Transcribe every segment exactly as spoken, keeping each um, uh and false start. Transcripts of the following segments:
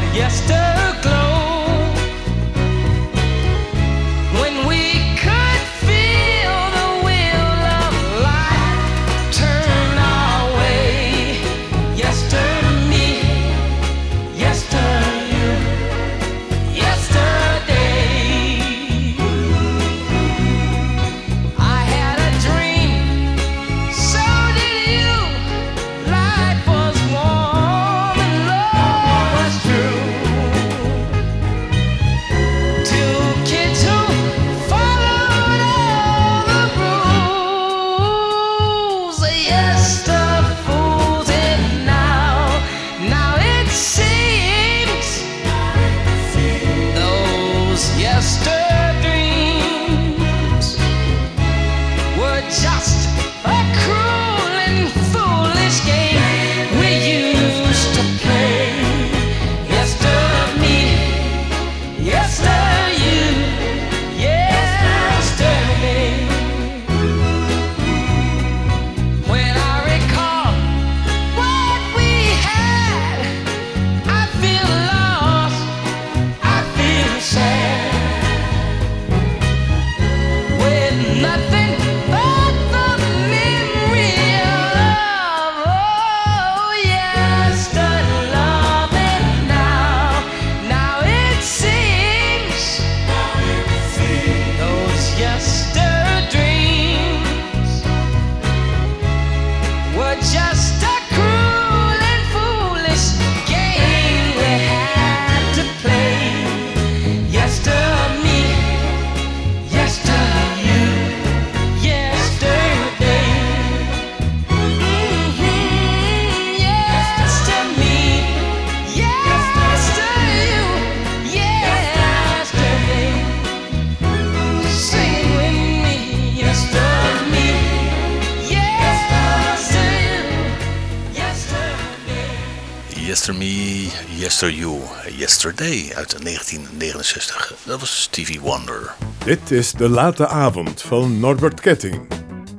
Yester Me, Yester You, Yesterday uit negentien negenenzestig. Dat was Stevie Wonder. Dit is De Late Avond van Norbert Ketting.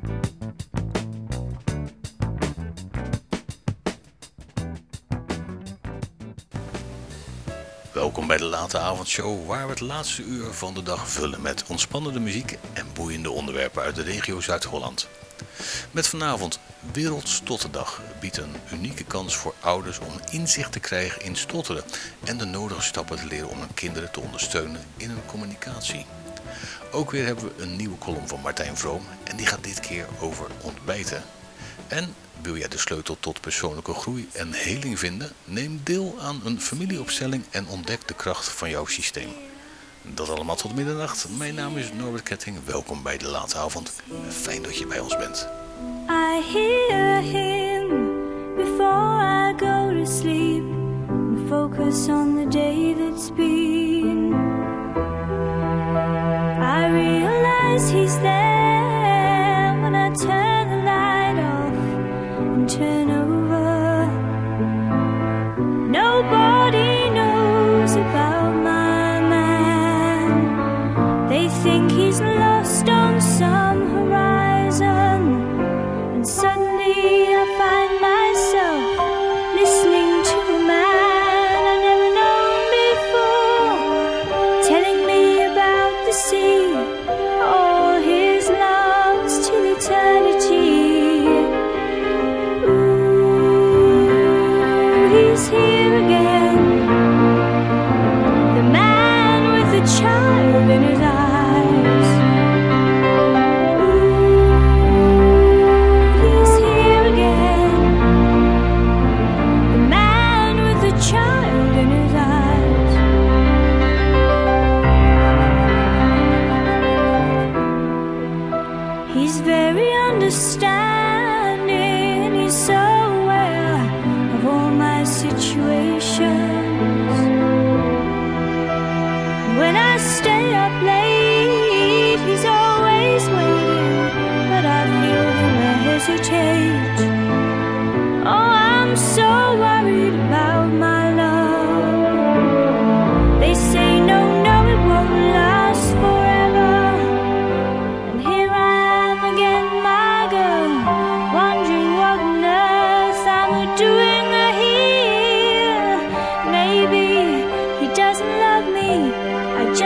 Welkom bij de Late Avondshow, waar we het laatste uur van de dag vullen met ontspannende muziek en boeiende onderwerpen uit de regio Zuid-Holland. Met vanavond Wereldstotterdag biedt een unieke kans voor ouders om inzicht te krijgen in stotteren en de nodige stappen te leren om hun kinderen te ondersteunen in hun communicatie. Ook weer hebben we een nieuwe column van Martijn Vroom en die gaat dit keer over ontbijten. En wil jij de sleutel tot persoonlijke groei en heling vinden? Neem deel aan een familieopstelling en ontdek de kracht van jouw systeem. Dat allemaal tot middernacht. Mijn naam is Norbert Ketting. Welkom bij de Late Avond. Fijn dat je bij ons bent. I hear him before I go to sleep and focus on the day that's been. I realize he's there when I turn the light off and turn over. Nobody knows about my man. They think he's lost on some horizon. And suddenly I find myself listening to a man I've never known before, telling me about the sea, all his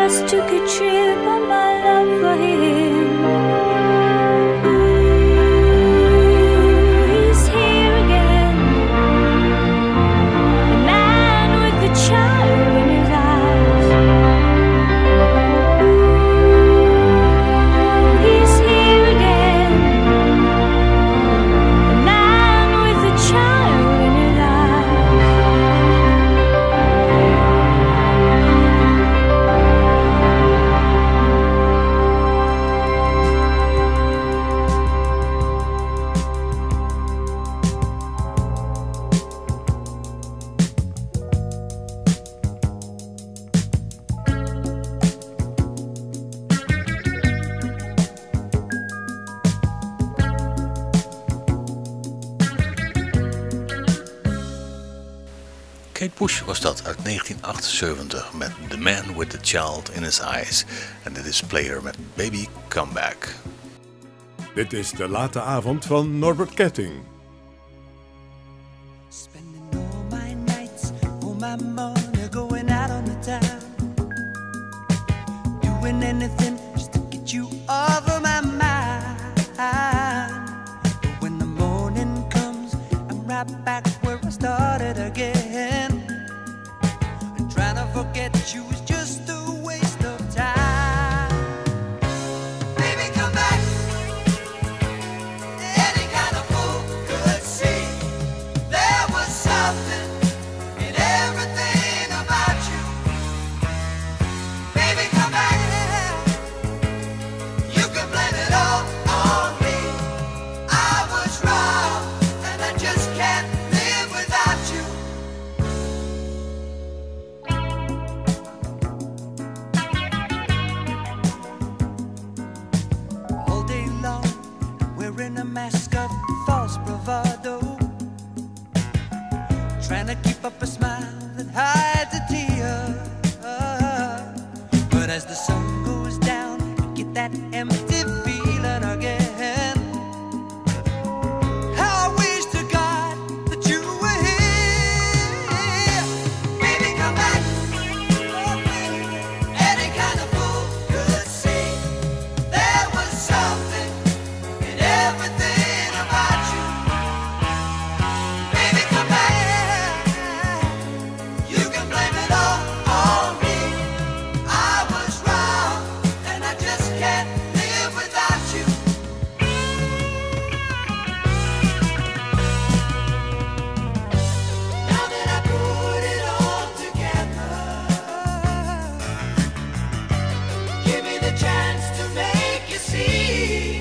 just took a trip on my love for him. He's here again, the man with the child in his eyes. He's here again, the man with the child in his eyes. Kate Bush was dat uit negentien achtenzeventig met The Man with the Child in His Eyes. En dit is Player met Baby Come Back. Dit is de late avond van Norbert Ketting. Spending all my nights, all my money going out on the town. Doing anything just to get you off of my mind. But when the morning comes, I'm right back where I started again. And trying to forget you is just a waste of time. Baby, come back. Any kind of fool could see there was something in everything about you. Baby, come back. You can blame it all on me. I was wrong, and I just can't live without you. All day long, wearing a mask of false bravado, trying to keep up a smile that hides a tear. But as the sun goes down, you get that empty feeling again. How I wish to God that you were here. Baby, come back. Any kind of fool could see there was something in everything about you. Baby, come back. You can blame it all on me. I was wrong, and I just can't live without you. Now that I put it all together, give me the chance to make you see.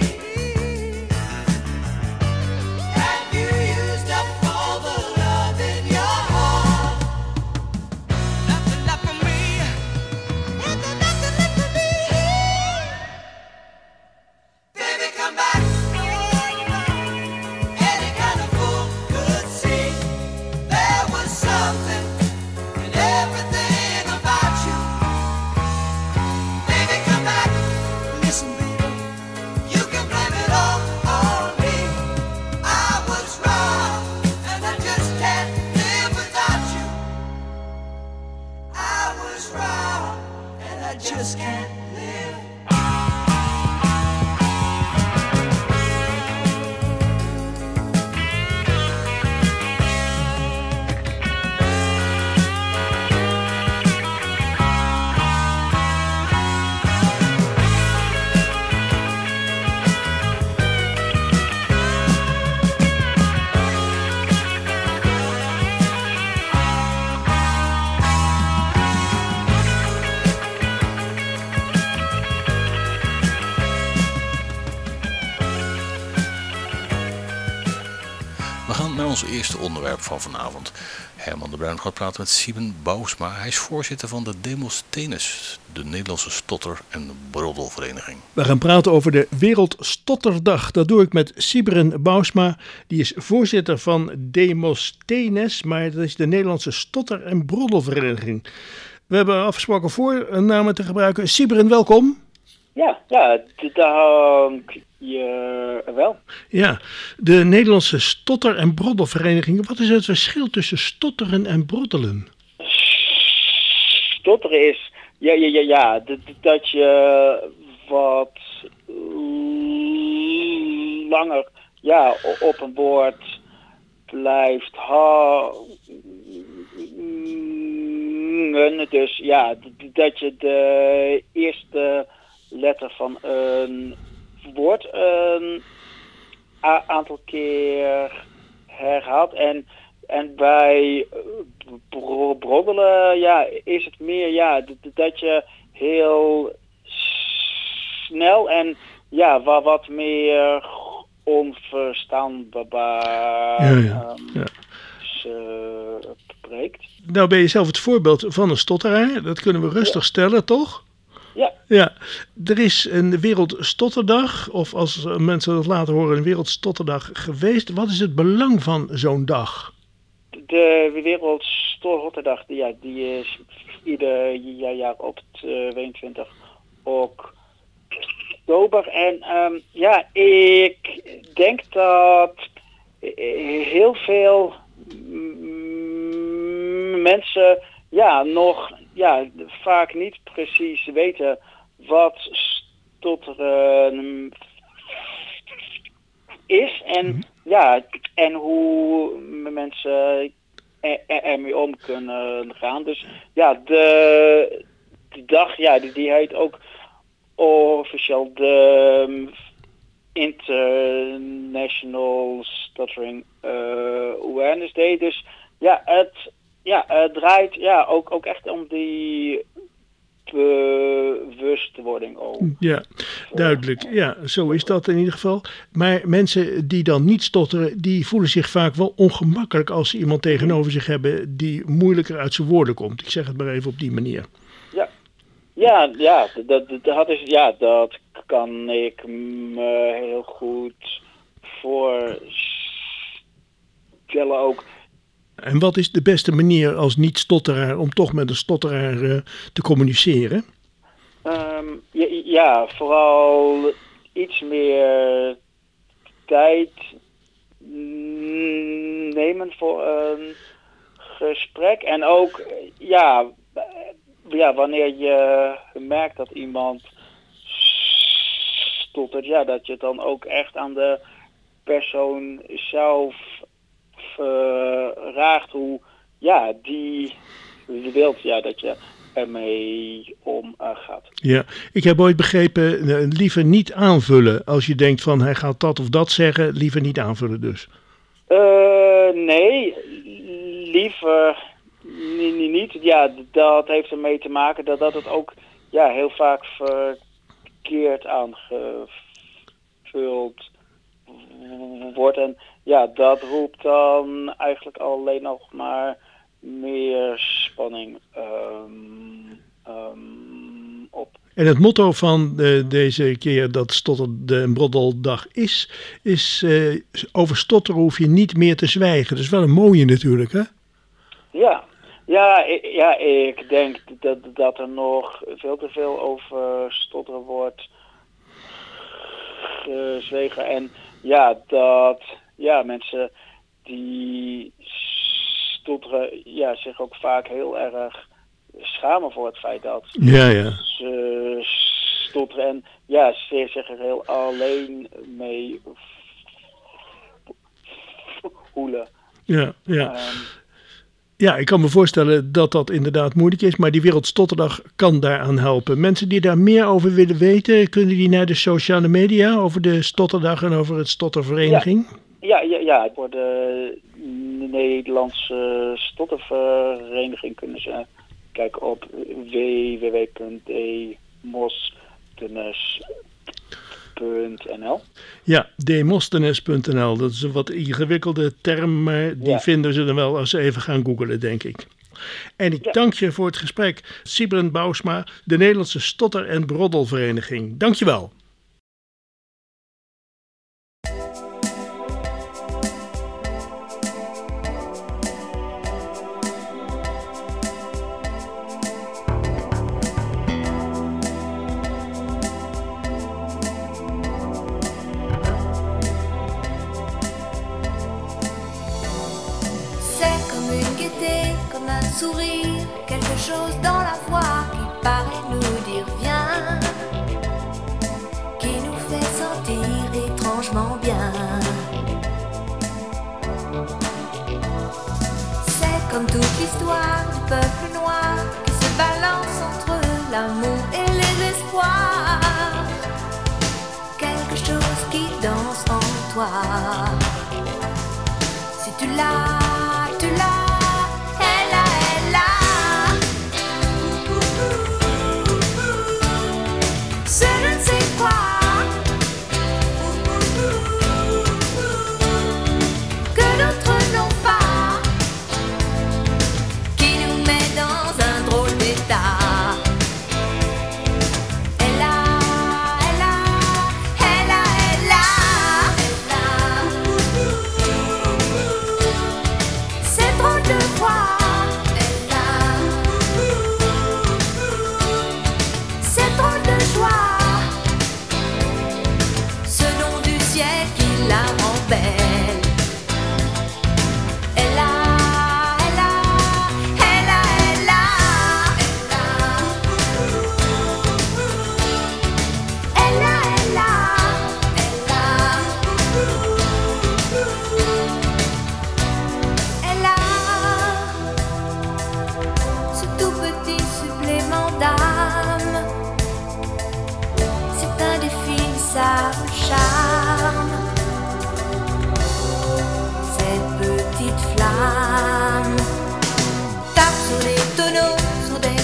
Have you used up all the love in your heart? Nothing left for me. Is there nothing left for me? Baby, come back. Any kind of fool could see there was something in everything about you. Baby, come back. Listen, baby, you can blame it all on me. I was wrong, and I just can't live without you. I was wrong, and I just can't live. We gaan naar ons eerste onderwerp van vanavond. Herman de Bruin gaat praten met Sieben Bousma. Hij is voorzitter van de Demosthenes, de Nederlandse stotter- en broddelvereniging. We gaan praten over de Wereldstotterdag. Dat doe ik met Sieben Bousma. Die is voorzitter van Demosthenes, maar dat is de Nederlandse stotter- en broddelvereniging. We hebben afgesproken voornamen te gebruiken. Sieben, welkom. Ja, ja, dank je wel. Ja, de Nederlandse stotter- en broddelvereniging. Wat is het verschil tussen stotteren en broddelen? Stotteren is ja, ja, ja, ja dat, dat je wat langer ja, op een woord blijft hangen. Dus ja, dat je de eerste letter van een woord een a- aantal keer herhaalt. En, en bij bro- broddelen ja, is het meer ja, d- dat je heel snel en ja, wat, wat meer onverstaanbaar Ja, ja, um, ja. spreekt. Nou ben je zelf het voorbeeld van een stotteraar. Dat kunnen we rustig Ja. stellen, toch? Ja. Ja, er is een Wereldstotterdag, of als mensen dat later horen, een Wereldstotterdag geweest. Wat is het belang van zo'n dag? De Wereldstotterdag, die, ja, die is ieder jaar op tweeëntwintig oktober. En um, ja, ik denk dat heel veel mm, mensen ja, nog ja, vaak niet precies weten wat stotteren is en, mm-hmm. ja, en hoe mensen er, ermee om kunnen gaan. Dus ja, de, de dag ja, die, die heet ook officieel de International Stuttering uh, Awareness Day. Dus ja, het, ja, het draait ja, ook, ook echt om die bewustwording ook. Ja, duidelijk. Ja, zo is dat in ieder geval. Maar mensen die dan niet stotteren, die voelen zich vaak wel ongemakkelijk als ze iemand tegenover zich hebben die moeilijker uit zijn woorden komt. Ik zeg het maar even op die manier. Ja, ja, ja, dat, dat, dat, is, ja, dat kan ik me heel goed voorstellen ook. En wat is de beste manier als niet-stotteraar om toch met een stotteraar uh, te communiceren? Um, ja, ja, vooral iets meer tijd nemen voor een gesprek. En ook, ja, ja wanneer je merkt dat iemand stottert, ja, dat je het dan ook echt aan de persoon zelf vraagt hoe ja, die wilt ja, dat je ermee omgaat. Ja, ik heb ooit begrepen, uh, liever niet aanvullen. Als je denkt van hij gaat dat of dat zeggen, liever niet aanvullen dus. Uh, nee, liever niet, niet. Ja, dat heeft ermee te maken dat, dat het ook ja, heel vaak verkeerd aangevuld wordt. En ja, dat roept dan eigenlijk alleen nog maar meer spanning um, um, op. En het motto van uh, deze keer dat Stotter de Broddeldag is, is uh, over stotteren hoef je niet meer te zwijgen. Dat is wel een mooie natuurlijk, hè? Ja, ja, ik, ja ik denk dat, dat er nog veel te veel over stotteren wordt gezwegen. En ja, dat ja, mensen die stotteren ja, zich ook vaak heel erg schamen voor het feit dat ja, ja. ze stotteren. En ja, ze zich er heel alleen mee voelen. Ja, ja. Um, Ja, ik kan me voorstellen dat dat inderdaad moeilijk is, maar die Wereldstotterdag kan daaraan helpen. Mensen die daar meer over willen weten, kunnen die naar de sociale media over de Stotterdag en over het Stottervereniging? Ja, ja, ja, ja. Voor de Nederlandse Stottervereniging kunnen ze kijken op w w w punt demosthenes punt n l. Ja, demosthenes punt n l. Dat is een wat ingewikkelde term, maar die ja. vinden ze dan wel als ze even gaan googlen, denk ik. En ik ja. dank je voor het gesprek, Sybren Bousma, de Nederlandse Stotter- en Broddelvereniging. Dank je wel. Sourire, quelque chose dans la voix qui paraît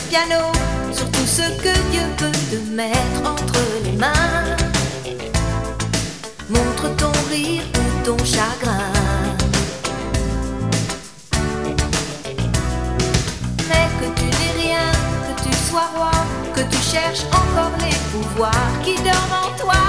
piano sur tout ce que Dieu peut te mettre entre les mains. Montre ton rire ou ton chagrin. Mais que tu n'es rien, que tu sois roi, que tu cherches encore les pouvoirs qui dorment en toi.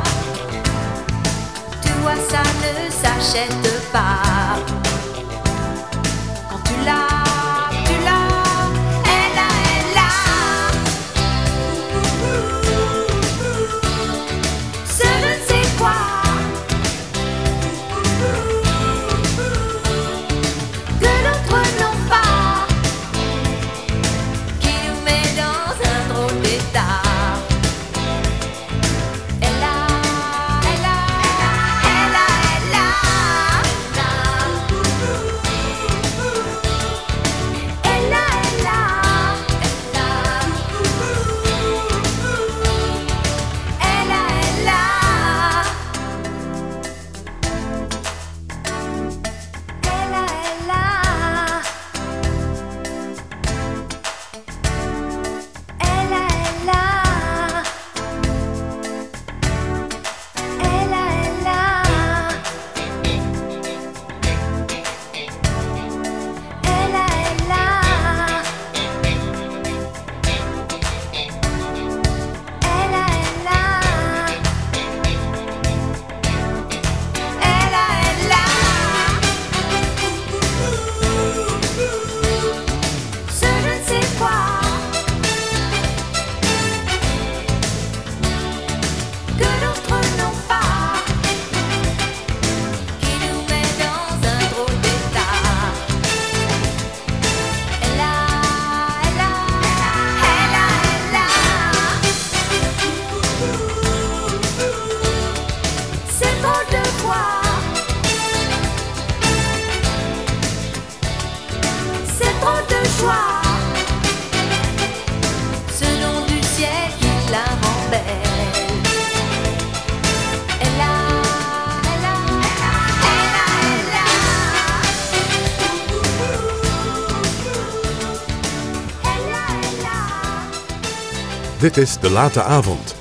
Tu vois, ça ne s'achète pas. Quand tu l'as, tu l'as, elle a, elle a. Ce je ne sais quoi. Que d'autres n'ont pas, qui nous met dans un drôle d'état. Elle a, elle a, elle a, elle a. Elle a, elle a, elle a. Elle a, elle a. Elle a, elle a. Elle a, elle a. Elle a, elle a. Elle a, elle a. Elle a, elle a. Elle a, elle a. Ce je ne sais quoi. Que d'autres n'ont pas, qui nous met dans un drôle d'état. Elle a, elle a, elle a, elle a. C'est drôle de voir, c'est drôle de joie. Ce nom du ciel qui la rend belle. Elle a, elle a, elle a, elle a. Elle a, elle a. Dit is De Late Avond.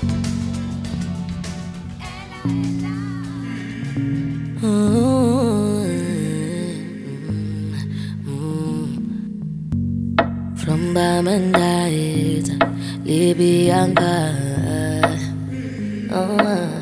From Bamandait, Libyanka. Oh,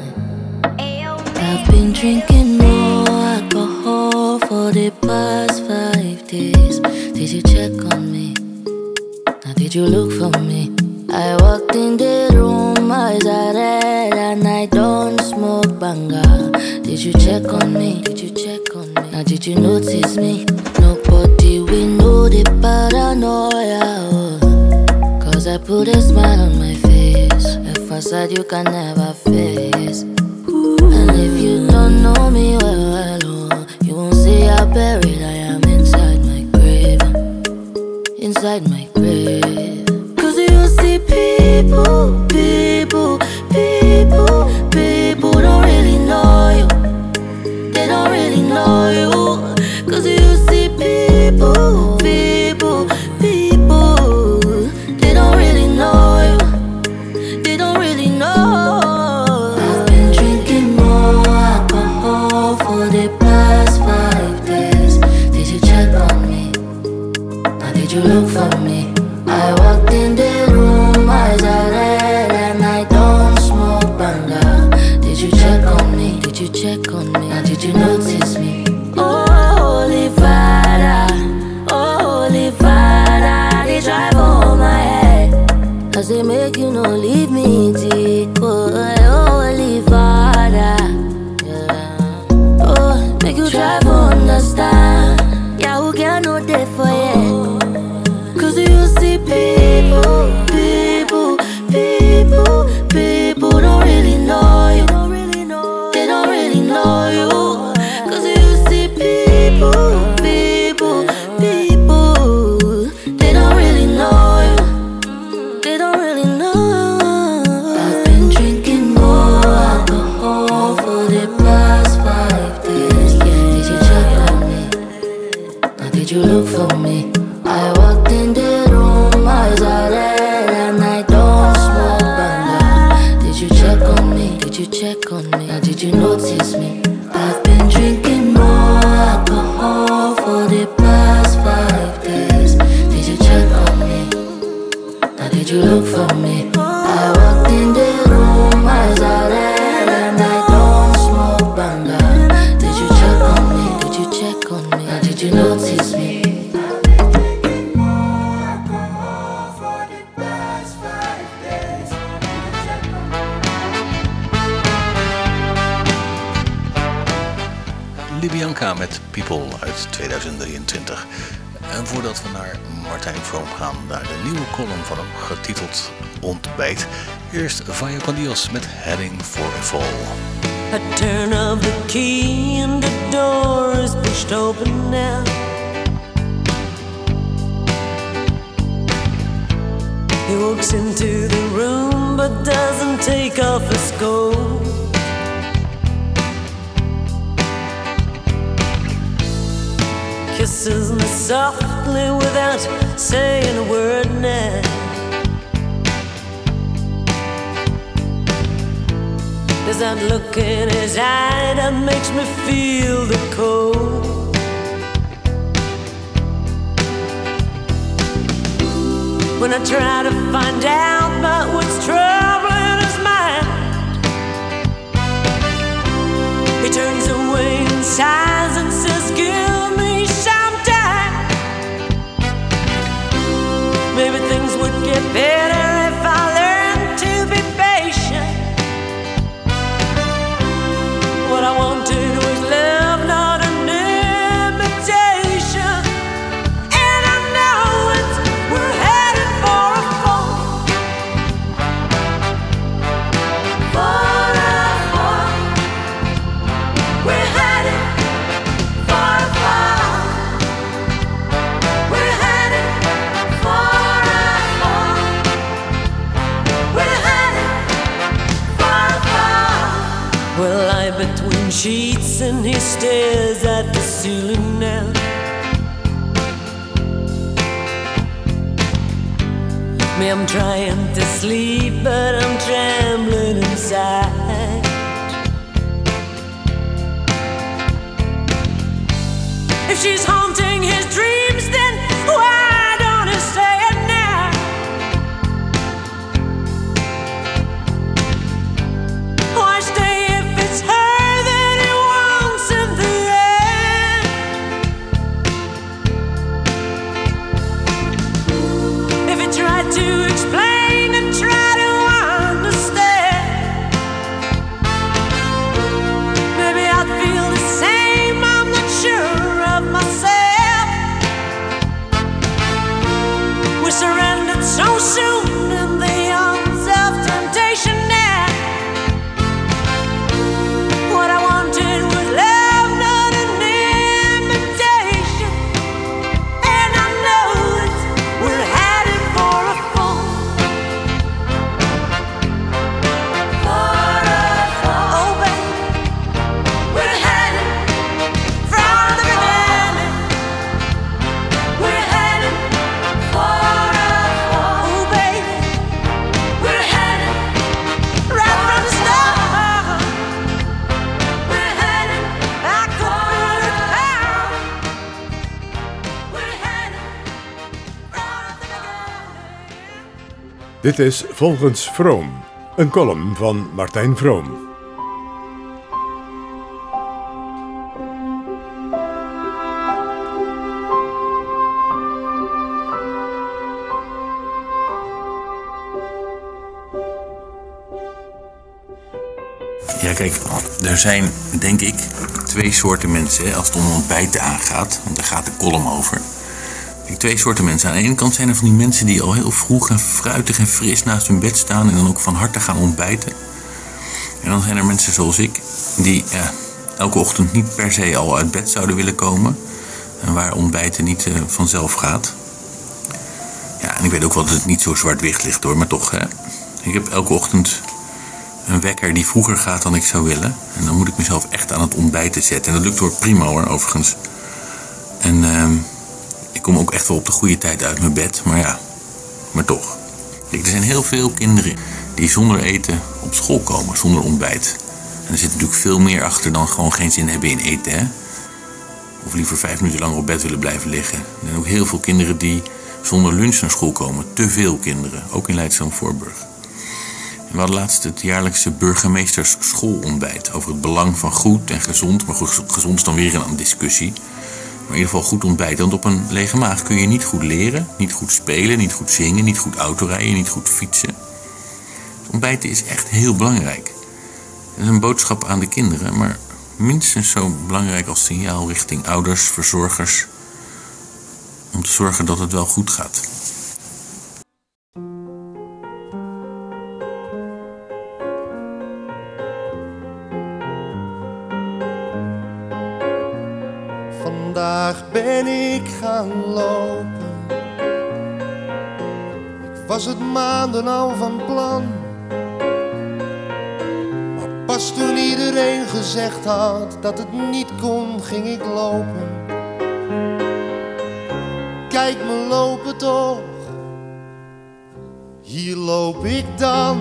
I've been drinking more alcohol for the past five days. Did you check on me? Now did you look for me? I walked in the room, eyes are red, and I don't smoke banga. Did you check on me? Did you check on me? Now did you notice me? Nobody will know the paranoia. Oh. Cause I put a smile on my face, a facade you can never face. And if you don't know me well, well oh, you won't see how buried I am inside my grave. Inside my grave. Cause you see people, people, people, people don't really know you. They don't really know you. Cause you see people, people, people, they don't really know you. They don't really know. I've been drinking more alcohol for the past five days. Did you check on me? Now did you look for me? I walked in the room, eyes are red, and I don't smoke banga. Did you check on me? Did you check on me? Now did you notice me? Oh, Holy Father, oh, Holy Father, they drive on my head. Cause they make you no leave me deep. Oh, Holy Father, yeah. Oh, make you drive understand. Yeah, who can know that for you? Cause you see people, people, people, people don't really know you. They don't really know you. Cause you see people, people, people, they don't really know you. They don't really know. I've been drinking more alcohol for the past five days. Did you check on me? did you look for me? I walked in the room, eyes are red, and I don't smoke banga. Did you check on me? Did you check on me? Or did you notice me? Libyanka met People uit tweeduizend drieëntwintig. En voordat we naar Martijn Vroom gaan, naar de nieuwe column van hem, getiteld Ontbijt. Eerst Vaya con Dios met Heading for a Fall. A turn of the key and the door is pushed open now. He walks into the room but doesn't take off his coat. Kisses me softly without saying a word now. There's that look in his eye that makes me feel the cold. When I try to find out about what's troubling his mind, he turns away and sighs and says, give me some time. Maybe things would get better if I learned to be patient. What I wanted was love, not an imitation. And I know it, we're headed for a fall. For a fall. We're headed for a fall. We're headed for a fall. We're headed for a fall. We'll lie between sheets and he stares at the ceiling now. Me, I'm trying to sleep, but I'm trembling inside. If she's haunting his dreams, then why don't he say it now? Why stay if it's her that he wants in the end? If he tried to explain and try to understand, maybe I'd feel the same, I'm not sure of myself. We surrendered so soon in the arms of temptation now. What I wanted was love, not an imitation. And I know it, we're headed for a fall. For a fall. Oh, baby, we're headed from the beginning. We're headed for a fall. Oh, baby, we're headed right from the start. We're headed back to the town. We're headed from the beginning. Dit is Volgens Vroom, een column van Martijn Vroom. Ja, kijk, er zijn, denk ik, twee soorten mensen hè, als het om ontbijten aangaat. Want daar gaat de column over. Kijk, twee soorten mensen. Aan de ene kant zijn er van die mensen die al heel vroeg en fruitig en fris naast hun bed staan en dan ook van harte gaan ontbijten. En dan zijn er mensen zoals ik, die ja, elke ochtend niet per se al uit bed zouden willen komen. En waar ontbijten niet uh, vanzelf gaat. Ja, en ik weet ook wel dat het niet zo zwart-wit ligt hoor, maar toch. Hè. Ik heb elke ochtend een wekker die vroeger gaat dan ik zou willen. En dan moet ik mezelf echt aan het ontbijten zetten. En dat lukt hoor prima hoor, overigens. En uh, ik kom ook echt wel op de goede tijd uit mijn bed. Maar ja, maar toch. Kijk, er zijn heel veel kinderen die zonder eten op school komen, zonder ontbijt. En er zit natuurlijk veel meer achter dan gewoon geen zin hebben in eten, hè. Of liever vijf minuten langer op bed willen blijven liggen. Er zijn ook heel veel kinderen die zonder lunch naar school komen. Te veel kinderen, ook in Leidschendam-Voorburg. En we hadden laatst het jaarlijkse burgemeesters schoolontbijt over het belang van goed en gezond. Maar goed, gezond is dan weer een discussie. Maar in ieder geval goed ontbijten. Want op een lege maag kun je niet goed leren, niet goed spelen, niet goed zingen, niet goed autorijden, niet goed fietsen. Ontbijten is echt heel belangrijk. Het is een boodschap aan de kinderen, maar minstens zo belangrijk als signaal richting ouders, verzorgers, om te zorgen dat het wel goed gaat. Vandaag ben ik gaan lopen. Ik was het maanden al van plan. Maar pas toen iedereen gezegd had dat het niet kon, ging ik lopen. Kijk me lopen toch, hier loop ik dan.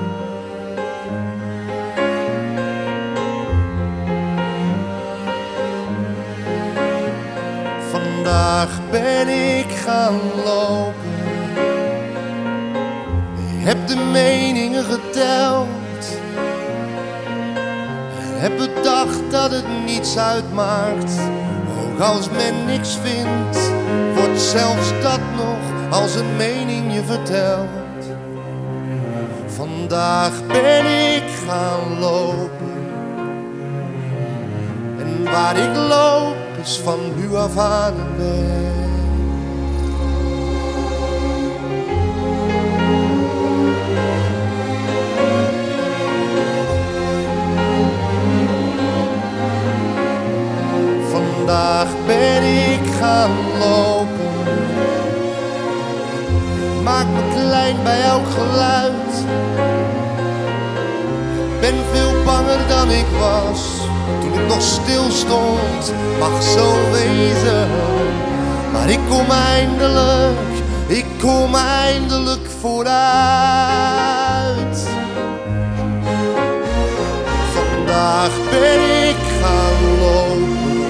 Vandaag ben ik gaan lopen. Ik heb de meningen geteld en heb bedacht dat het niets uitmaakt. Ook als men niks vindt, wordt zelfs dat nog als een mening je vertelt. Vandaag ben ik gaan lopen. En waar ik loop is van nu af aan een weg. Vandaag ben ik gaan lopen. Ik maak me klein bij elk geluid. Ben veel banger dan ik was toen ik nog stil stond. Mag zo wezen, maar ik kom eindelijk, ik kom eindelijk vooruit. Vandaag ben ik gaan lopen.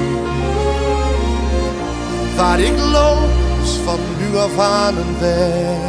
Waar ik loop is van nu af aan een weg.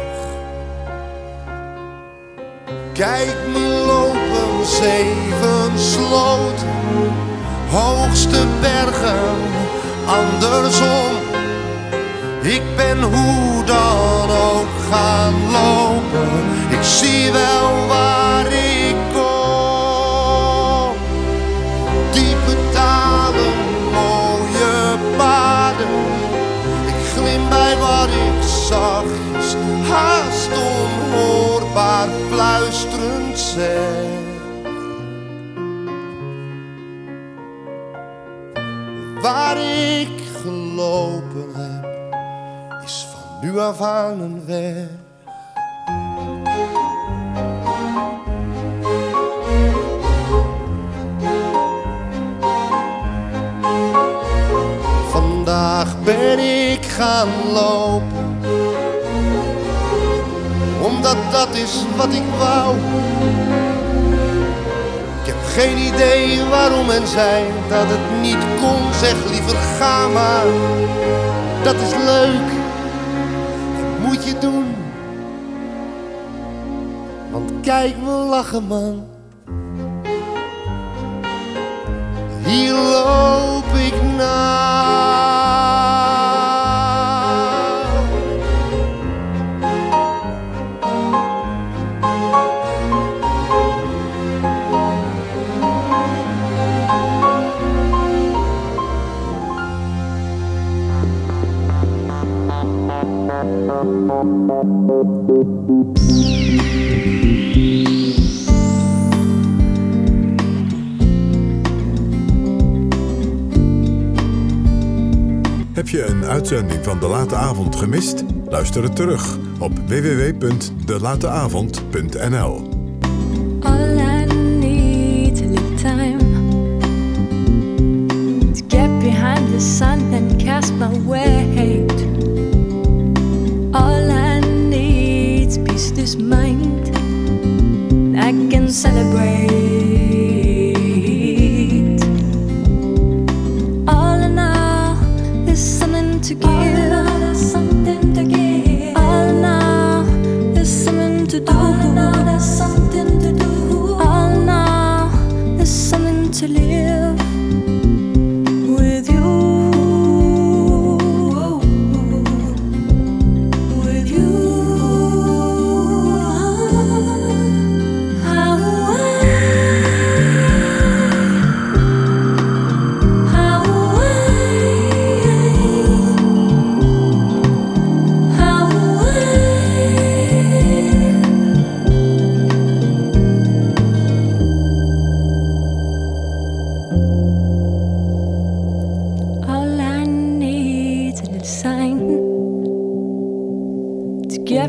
Kijk me lopen, zeven sloten, hoogste bergen, andersom. Ik ben hoe dan ook gaan lopen. Ik zie wel waar ik kom. Diepe dalen, mooie paden. Ik glim bij wat ik zachtjes, haast onhoorbaar fluisterend zeg. Waar ik gelopen heb, is van nu af aan een weg. Vandaag ben ik gaan lopen, omdat dat is wat ik wou. Ik heb geen idee waarom men zei dat het niet kon. Zeg liever ga maar, dat is leuk, dat moet je doen. Want kijk me lachen man, hier loop ik naar. Heb je een uitzending van De Late Avond gemist? Luister het terug op w w w punt de late avond punt n l. All I need a little time to get behind the sun and cast my weight. All I need's peace this mind. I can celebrate. All in all, there's something to give. Something to give.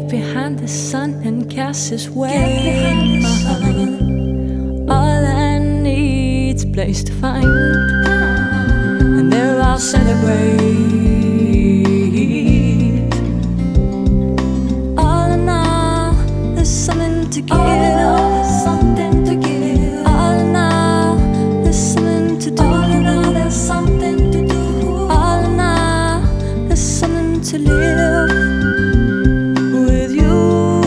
Get behind the sun and cast his way. All I need's place to find, and there I'll celebrate. All in all, there's something to give. Something to give. All in all, there's something to do. All in all, there's something to do. All in all, there's something to live with you.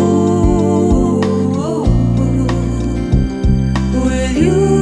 With you.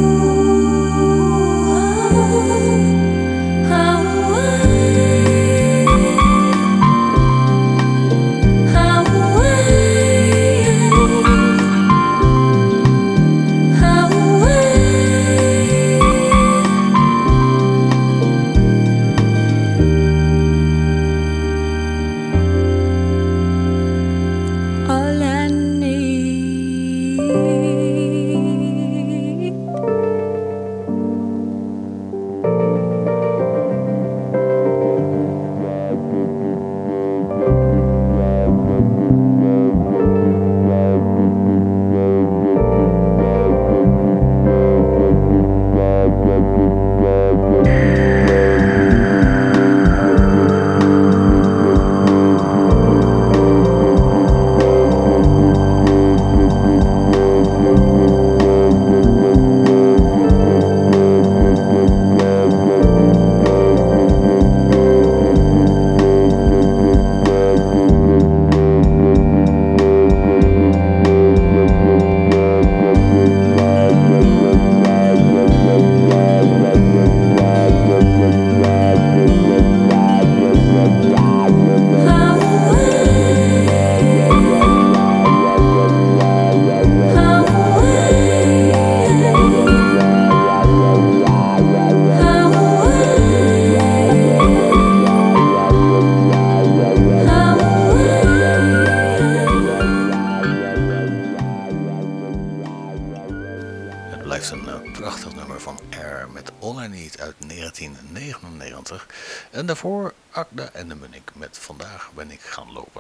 En daarvoor Agda en de Munnik met Vandaag ben ik gaan lopen.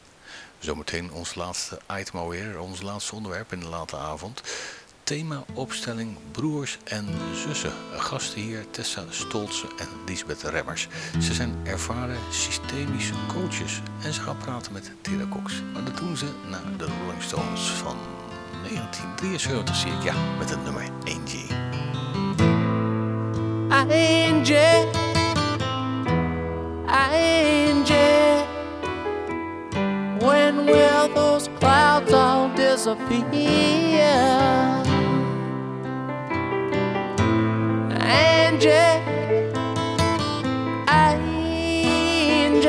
Zometeen ons laatste item alweer, ons laatste onderwerp in de late avond. Thema opstelling broers en zussen. Gasten hier Tessa Stoltze en Lisbeth Remmers. Ze zijn ervaren systemische coaches en ze gaan praten met Tera Cox. Maar dat doen ze na de Rolling Stones van negentien drieënzeventig zie ik, ja, met het nummer Angie. Angie, Angie, when will those clouds all disappear? Angie, Angie,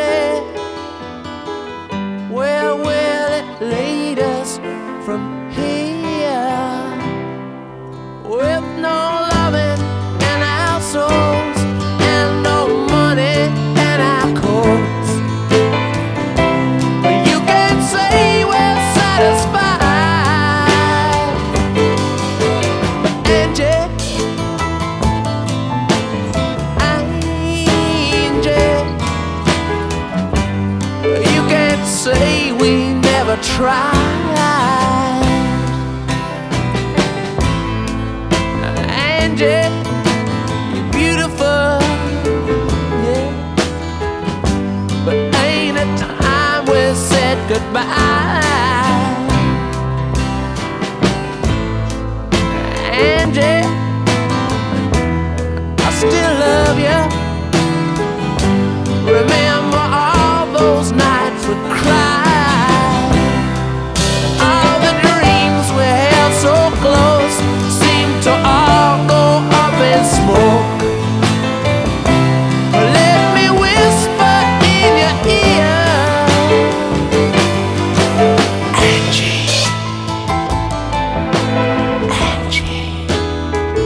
where will it lead us from here? With no loving in our souls and no money in our coats, you can say we're satisfied. Angie, Angie, you can't say we never tried. Angie, you're beautiful, yeah, but ain't it time we said goodbye? Angie, I still love you. Remember all those nights we cried, all the dreams we held so close seemed to all go up in smoke. Let me whisper in your ear, Angie, Angie,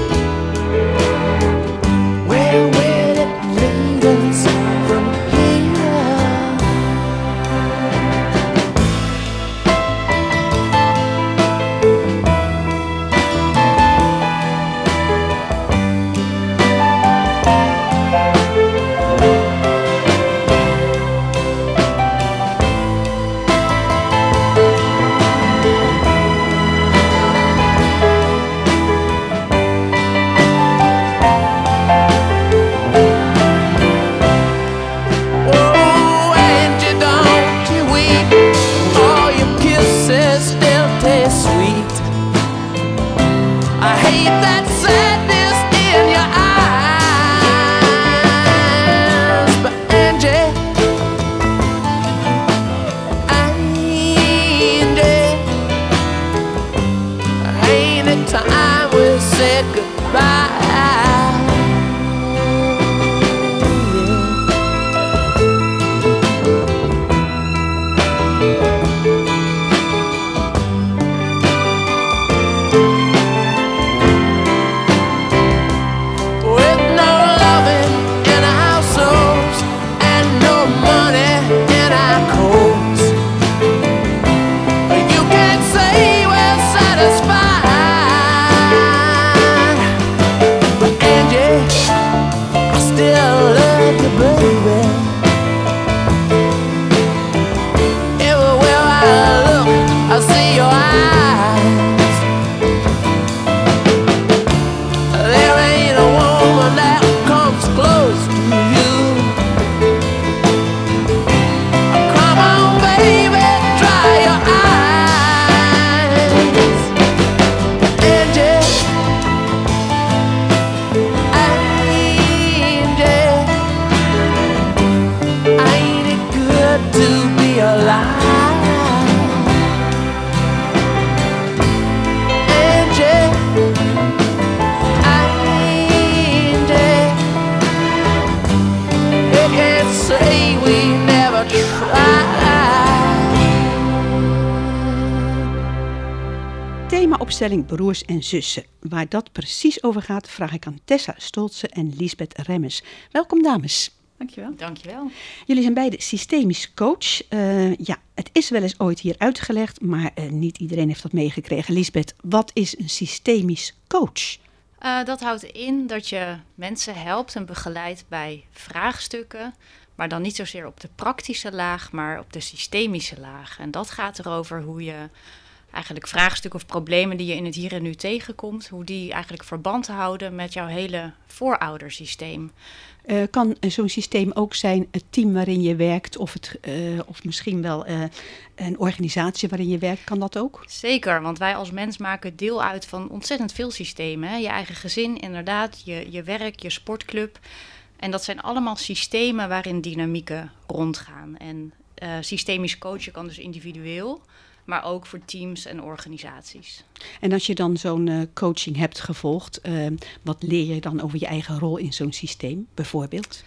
themaopstelling Broers en Zussen. Waar dat precies over gaat, vraag ik aan Tessa Stoltze en Liesbeth Remmers. Welkom dames. Dankjewel. Dankjewel. Jullie zijn beide systemisch coach. Uh, ja, het is wel eens ooit hier uitgelegd, maar uh, niet iedereen heeft dat meegekregen. Liesbeth, wat is een systemisch coach? Uh, dat houdt in dat je mensen helpt en begeleidt bij vraagstukken, maar dan niet zozeer op de praktische laag, maar op de systemische laag. En dat gaat erover hoe je eigenlijk vraagstukken of problemen die je in het hier en nu tegenkomt, hoe die eigenlijk verband houden met jouw hele vooroudersysteem. Uh, kan zo'n systeem ook zijn het team waarin je werkt of, het, uh, of misschien wel uh, een organisatie waarin je werkt? Kan dat ook? Zeker, want wij als mens maken deel uit van ontzettend veel systemen. Hè? Je eigen gezin, inderdaad, je, je werk, je sportclub. En dat zijn allemaal systemen waarin dynamieken rondgaan. En uh, systemisch coachen kan dus individueel, maar ook voor teams en organisaties. En als je dan zo'n uh, coaching hebt gevolgd, uh, wat leer je dan over je eigen rol in zo'n systeem, bijvoorbeeld?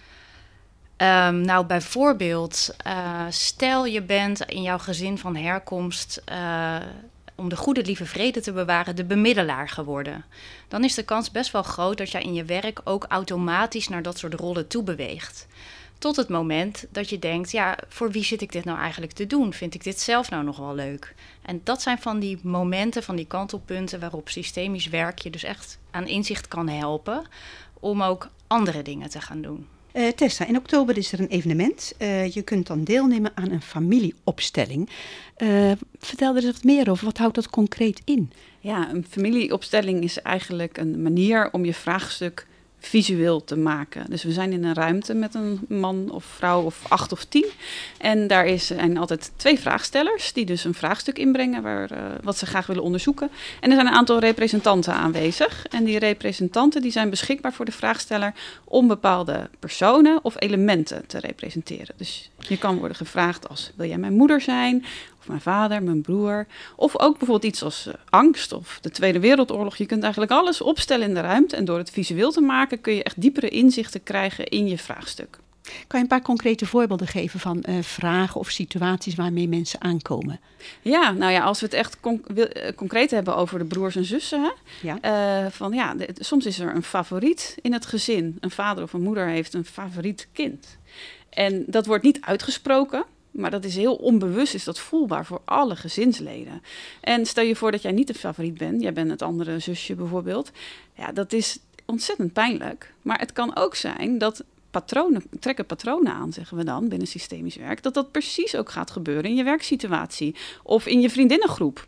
Um, nou, bijvoorbeeld, uh, stel je bent in jouw gezin van herkomst, Uh, om de goede lieve vrede te bewaren, de bemiddelaar geworden. Dan is de kans best wel groot dat jij in je werk ook automatisch naar dat soort rollen toe beweegt. Tot het moment dat je denkt, ja, voor wie zit ik dit nou eigenlijk te doen? Vind ik dit zelf nou nog wel leuk? En dat zijn van die momenten, van die kantelpunten waarop systemisch werk je dus echt aan inzicht kan helpen om ook andere dingen te gaan doen. Uh, Tessa, in oktober is er een evenement. Uh, je kunt dan deelnemen aan een familieopstelling. Uh, vertel er eens wat meer over. Wat houdt dat concreet in? Ja, een familieopstelling is eigenlijk een manier om je vraagstuk visueel te maken. Dus we zijn in een ruimte met een man of vrouw of acht of tien. En daar is, zijn altijd twee vraagstellers die dus een vraagstuk inbrengen waar, uh, wat ze graag willen onderzoeken. En er zijn een aantal representanten aanwezig. En die representanten die zijn beschikbaar voor de vraagsteller om bepaalde personen of elementen te representeren. Dus je kan worden gevraagd als, wil jij mijn moeder zijn? Of mijn vader, mijn broer. Of ook bijvoorbeeld iets als uh, angst of de Tweede Wereldoorlog. Je kunt eigenlijk alles opstellen in de ruimte. En door het visueel te maken kun je echt diepere inzichten krijgen in je vraagstuk. Kan je een paar concrete voorbeelden geven van uh, vragen of situaties waarmee mensen aankomen? Ja, nou ja, als we het echt con- wil, uh, concreet hebben over de broers en zussen. Hè? Ja. Uh, van, ja, de, soms is er een favoriet in het gezin. Een vader of een moeder heeft een favoriet kind. En dat wordt niet uitgesproken. Maar dat is heel onbewust, is dat voelbaar voor alle gezinsleden. En stel je voor dat jij niet de favoriet bent, jij bent het andere zusje bijvoorbeeld. Ja, dat is ontzettend pijnlijk. Maar het kan ook zijn dat patronen, trekken patronen aan, zeggen we dan, binnen systemisch werk, dat dat precies ook gaat gebeuren in je werksituatie of in je vriendinnengroep.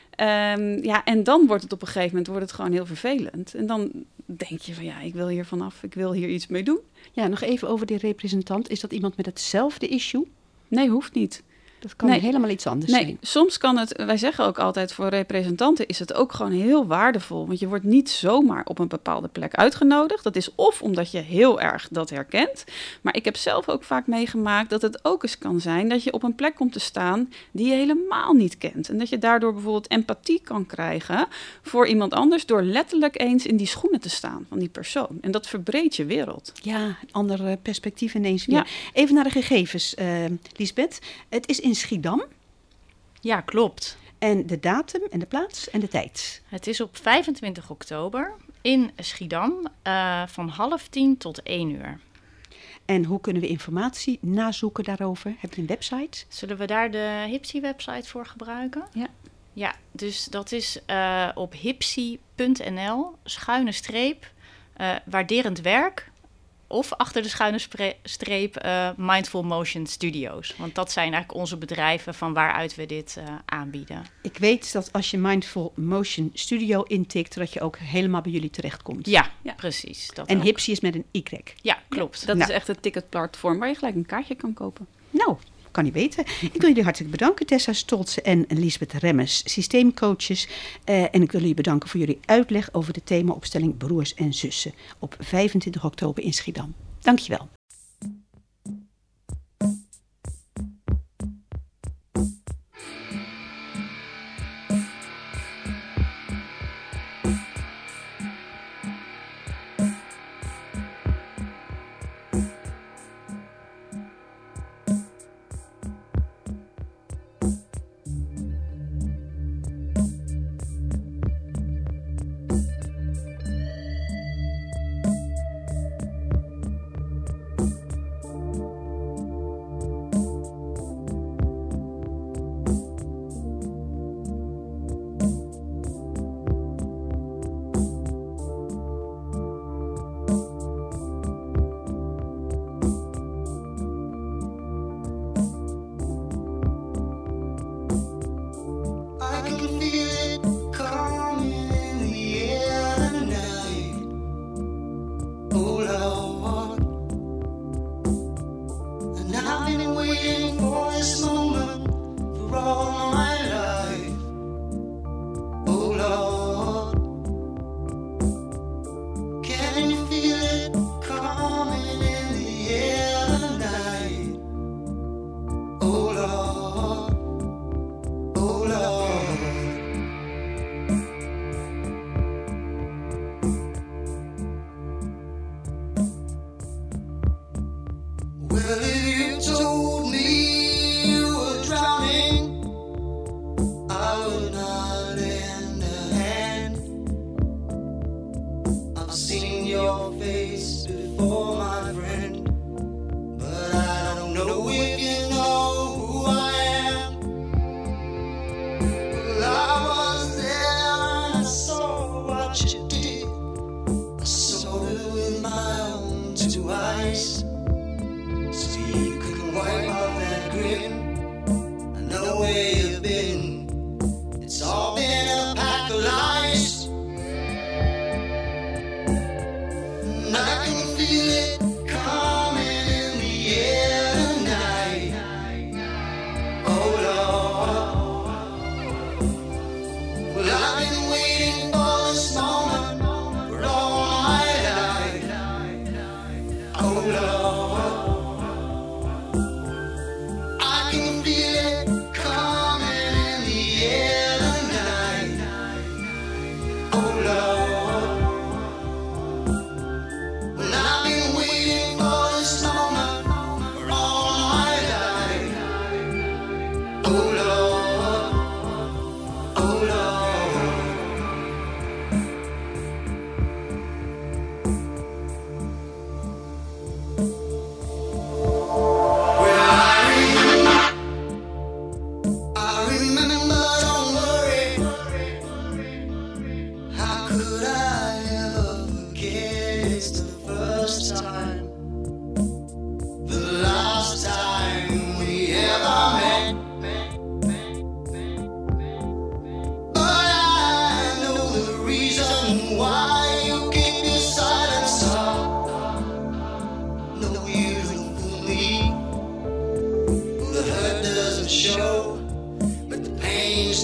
Um, ja, en dan wordt het op een gegeven moment wordt het gewoon heel vervelend. En dan denk je van ja, ik wil hier vanaf, ik wil hier iets mee doen. Ja, nog even over die representant. Is dat iemand met hetzelfde issue? Nee, hoeft niet. Dat kan nee. helemaal iets anders nee, zijn. Soms kan het, wij zeggen ook altijd voor representanten is het ook gewoon heel waardevol. Want je wordt niet zomaar op een bepaalde plek uitgenodigd. Dat is of omdat je heel erg dat herkent. Maar ik heb zelf ook vaak meegemaakt dat het ook eens kan zijn dat je op een plek komt te staan die je helemaal niet kent. En dat je daardoor bijvoorbeeld empathie kan krijgen voor iemand anders door letterlijk eens in die schoenen te staan van die persoon. En dat verbreedt je wereld. Ja, andere perspectief ineens weer. Ja. Even naar de gegevens, uh, Liesbeth. Het is in Schiedam. Ja, klopt. En de datum en de plaats en de tijd? Het is op vijfentwintig oktober in Schiedam uh, van half tien tot één uur. En hoe kunnen we informatie nazoeken daarover? Heb je een website? Zullen we daar de Hipsi-website voor gebruiken? Ja. Ja, dus dat is uh, op hipsi punt n l schuine streep uh, waarderend werk. Of achter de schuine spre- streep uh, Mindful Motion Studios. Want dat zijn eigenlijk onze bedrijven van waaruit we dit uh, aanbieden. Ik weet dat als je Mindful Motion Studio intikt, dat je ook helemaal bij jullie terechtkomt. Ja, ja. precies. Dat en ook. Hipsi is met een Y. Ja, klopt. Ja, dat nou. is echt het ticketplatform waar je gelijk een kaartje kan kopen. Nou, kan niet weten. Ik wil jullie hartelijk bedanken, Tessa Stoltze en Liesbeth Remmers, systeemcoaches. Uh, en ik wil jullie bedanken voor jullie uitleg over de themaopstelling Broers en Zussen op vijfentwintig oktober in Schiedam. Dankjewel.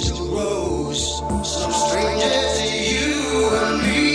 just a rose, some stranger to you and me.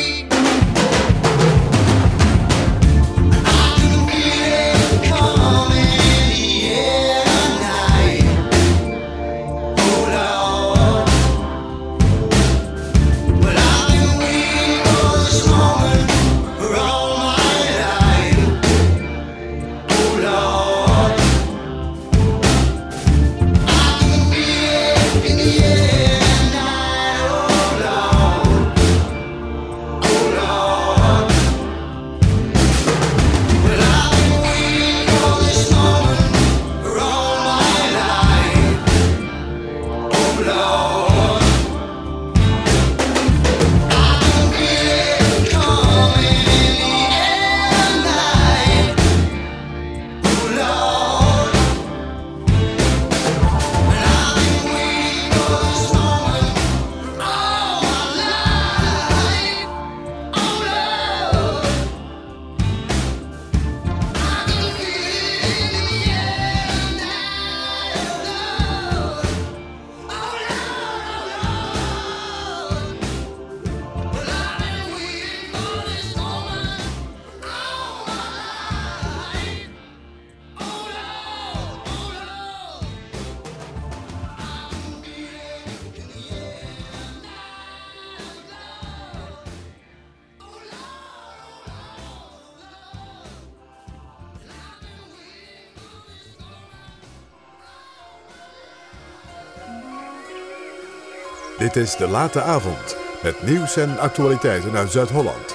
Dit is De Late Avond, met nieuws en actualiteiten uit Zuid-Holland.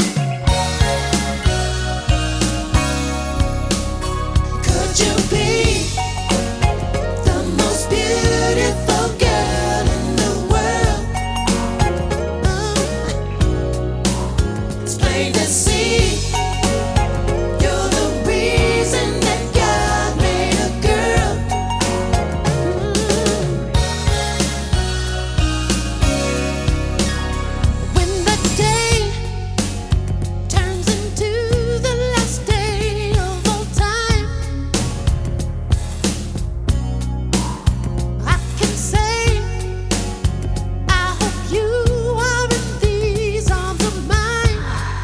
Could you be the most beautiful girl in the world? It's plain to see you're the reason that God made a girl. When the day turns into the last day of all time, I can say I hope you are in these arms of mine.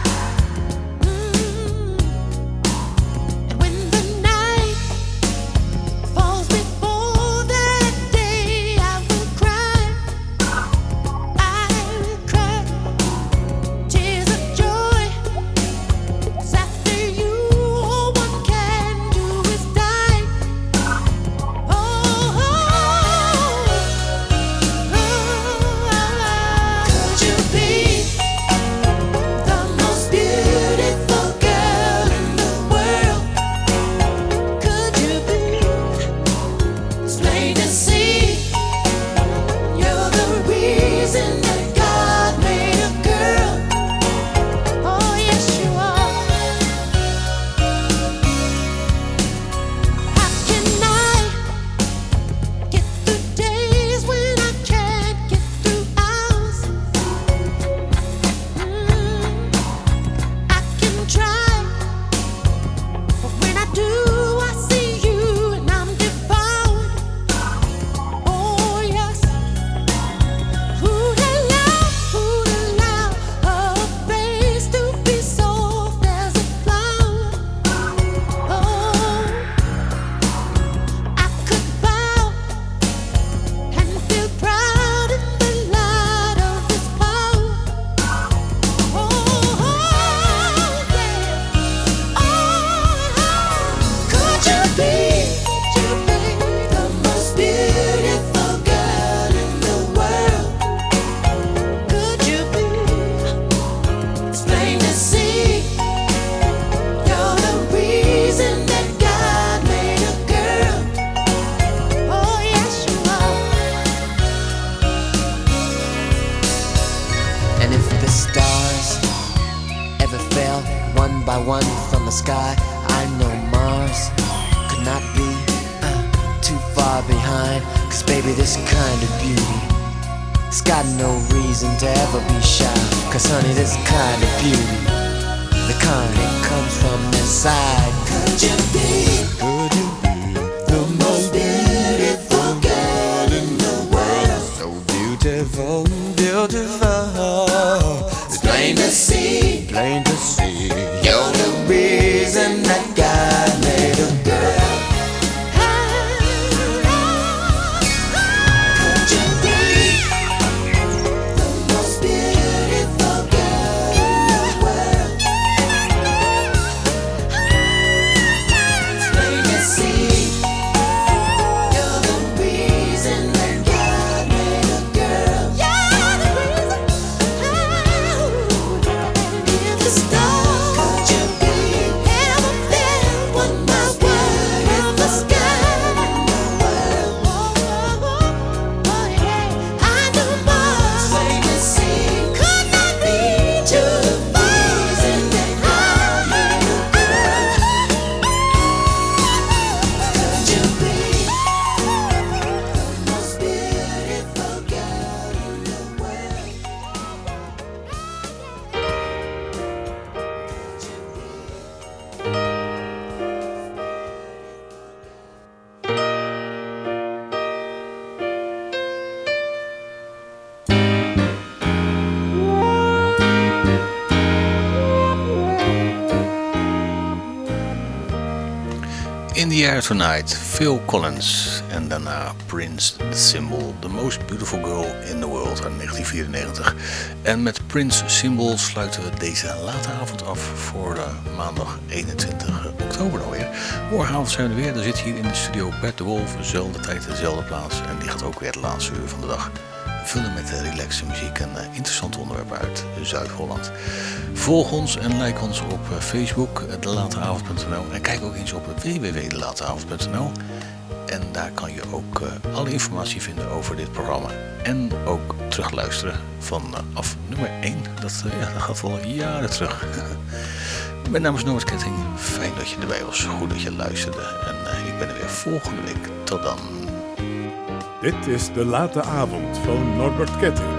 And when the night falls before that day, I will cry, I will cry tears of joy. 'Cause after you, all one can do is die. Oh, oh, oh. Could you be the most beautiful girl in the world? Could you be? It's plain to see you're the reason that God made a girl. Oh, yes, you are. How can I get through days when I can't get through hours? I can try, but when I do, I see you and I'm devoured. Oh, yes. Who'd allow, who'd allow a face to be soft as a flower? Oh, I could bow and feel proud in the light of His power. Oh, yeah. Oh, could you be, could you be the most beautiful girl in the world? Could you be? It's plain to see you're the reason that God made a girl. Oh, yes, you are. And if the stars ever fell one by one from the sky, I know Mars could not be uh, too far behind. 'Cause baby, this kind of beauty, it's got no reason to ever be shy. 'Cause honey, this kind of beauty, the kind that comes from inside. Could you be, could you be the most beautiful girl in the world? So beautiful, beautiful. It's plain to see, plain to see. You're the reason that God made a girl. In the Air Tonight, Phil Collins en daarna Prince, The Symbol, The Most Beautiful Girl in the World uit negentien vierennegentig. En met Prince Symbol sluiten we deze late avond af voor uh, maandag eenentwintig oktober alweer. Morgenavond zijn we er weer, dan zit hier in de studio Bert de Wolf, dezelfde tijd, dezelfde plaats. En die gaat ook weer het laatste uur van de dag vullen met uh, relaxe muziek en uh, interessante onderwerpen uit Zuid-Holland. Volg ons en like ons op uh, Facebook, uh, de late avond punt n l, en kijk ook eens op w w w punt de late avond punt n l. En daar kan je ook uh, alle informatie vinden over dit programma. En ook terugluisteren vanaf uh, nummer één. Dat, uh, ja, dat gaat wel jaren terug. Mijn naam is Norbert Ketting. Fijn dat je erbij was. Goed dat je luisterde. En uh, ik ben er weer volgende week. Tot dan. Dit is de late avond van Norbert Ketting.